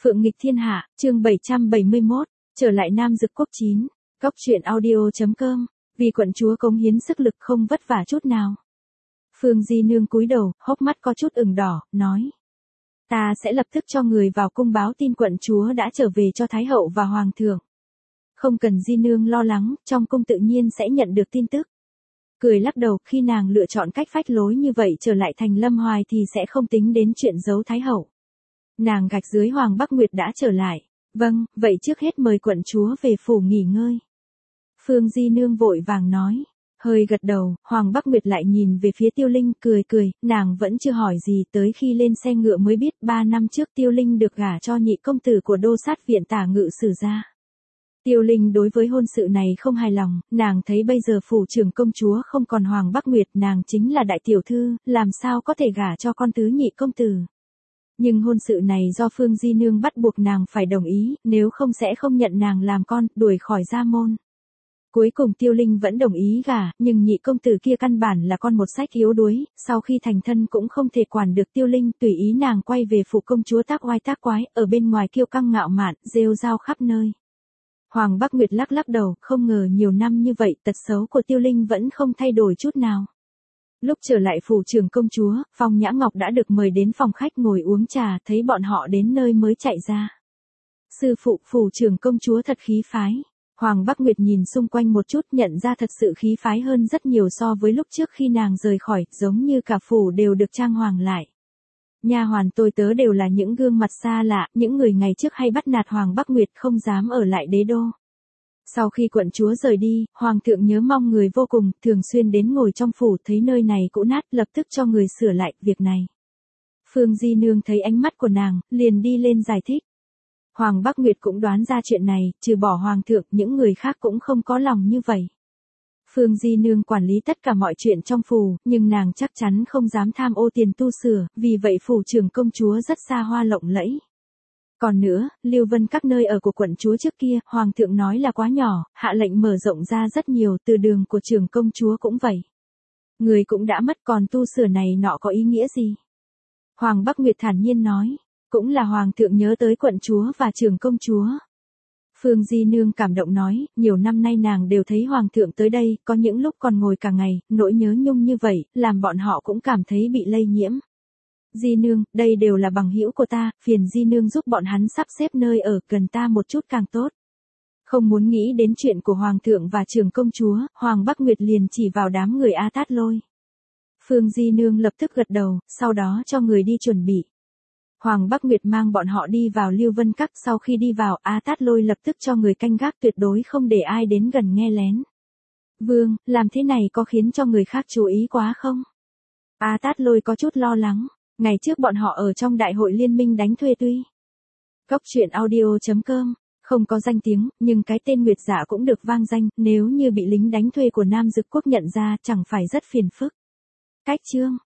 Phượng nghịch thiên hạ, chương 771, trở lại Nam Dực Quốc 9. Góc truyện audio.com, vì quận chúa cống hiến sức lực không vất vả chút nào. Phương Di Nương cúi đầu, hốc mắt có chút ửng đỏ, nói. Ta sẽ lập tức cho người vào cung báo tin quận chúa đã trở về cho Thái hậu và Hoàng thượng. Không cần Di Nương lo lắng, trong cung tự nhiên sẽ nhận được tin tức. Cười lắc đầu, khi nàng lựa chọn cách phách lối như vậy trở lại thành Lâm Hoài thì sẽ không tính đến chuyện giấu Thái hậu. Nàng gạch dưới Hoàng Bắc Nguyệt đã trở lại. Vâng, vậy trước hết mời quận chúa về phủ nghỉ ngơi. Phương Di Nương vội vàng nói. Hơi gật đầu, Hoàng Bắc Nguyệt lại nhìn về phía Tiêu Linh, cười, nàng vẫn chưa hỏi gì, tới khi lên xe ngựa mới biết 3 năm trước Tiêu Linh được gả cho nhị công tử của đô sát viện Tả Ngự Sử gia. Tiêu Linh đối với hôn sự này không hài lòng, nàng thấy bây giờ phủ trưởng công chúa không còn Hoàng Bắc Nguyệt, nàng chính là đại tiểu thư, làm sao có thể gả cho con tứ nhị công tử. Nhưng hôn sự này do Phương Di Nương bắt buộc nàng phải đồng ý, nếu không sẽ không nhận nàng làm con, đuổi khỏi gia môn. Cuối cùng Tiêu Linh vẫn đồng ý gả, nhưng nhị công tử kia căn bản là con một sách yếu đuối, sau khi thành thân cũng không thể quản được Tiêu Linh, tùy ý nàng quay về phủ công chúa tác oai tác quái, ở bên ngoài kiêu căng ngạo mạn, rêu rao khắp nơi. Hoàng Bắc Nguyệt lắc đầu, không ngờ nhiều năm như vậy tật xấu của Tiêu Linh vẫn không thay đổi chút nào. Lúc trở lại phủ trưởng công chúa, Phong Nhã Ngọc đã được mời đến phòng khách ngồi uống trà, thấy bọn họ đến nơi mới chạy ra. Sư phụ, phủ trưởng công chúa thật khí phái. Hoàng Bắc Nguyệt nhìn xung quanh một chút, nhận ra thật sự khí phái hơn rất nhiều so với lúc trước khi nàng rời khỏi, giống như cả phủ đều được trang hoàng lại. Nha hoàn tôi tớ đều là những gương mặt xa lạ, những người ngày trước hay bắt nạt Hoàng Bắc Nguyệt không dám ở lại đế đô. Sau khi quận chúa rời đi, Hoàng thượng nhớ mong người vô cùng, thường xuyên đến ngồi trong phủ, thấy nơi này cũ nát, lập tức cho người sửa lại việc này. Phương Di Nương thấy ánh mắt của nàng, liền đi lên giải thích. Hoàng Bắc Nguyệt cũng đoán ra chuyện này, trừ bỏ Hoàng thượng, những người khác cũng không có lòng như vậy. Phương Di Nương quản lý tất cả mọi chuyện trong phủ, nhưng nàng chắc chắn không dám tham ô tiền tu sửa, vì vậy phủ trưởng công chúa rất xa hoa lộng lẫy. Còn nữa, Lưu Vân các nơi ở của quận chúa trước kia, Hoàng thượng nói là quá nhỏ, hạ lệnh mở rộng ra rất nhiều, từ đường của trưởng công chúa cũng vậy. Người cũng đã mất, còn tu sửa này nọ có ý nghĩa gì? Hoàng Bắc Nguyệt thản nhiên nói, cũng là Hoàng thượng nhớ tới quận chúa và trưởng công chúa. Phương Di Nương cảm động nói, nhiều năm nay nàng đều thấy Hoàng thượng tới đây, có những lúc còn ngồi cả ngày, nỗi nhớ nhung như vậy, làm bọn họ cũng cảm thấy bị lây nhiễm. Di Nương, đây đều là bằng hữu của ta, phiền Di Nương giúp bọn hắn sắp xếp nơi ở gần ta một chút càng tốt. Không muốn nghĩ đến chuyện của Hoàng thượng và trưởng công chúa, Hoàng Bắc Nguyệt liền chỉ vào đám người A Tát Lôi. Phương Di Nương lập tức gật đầu, sau đó cho người đi chuẩn bị. Hoàng Bắc Nguyệt mang bọn họ đi vào Lưu Vân Các, sau khi đi vào, A Tát Lôi lập tức cho người canh gác, tuyệt đối không để ai đến gần nghe lén. Vương, làm thế này có khiến cho người khác chú ý quá không? A Tát Lôi có chút lo lắng, ngày trước bọn họ ở trong đại hội liên minh đánh thuê tuy. Góc truyện audio.com, không có danh tiếng, nhưng cái tên Nguyệt Dạ cũng được vang danh, nếu như bị lính đánh thuê của Nam Dực Quốc nhận ra chẳng phải rất phiền phức. Cách chương.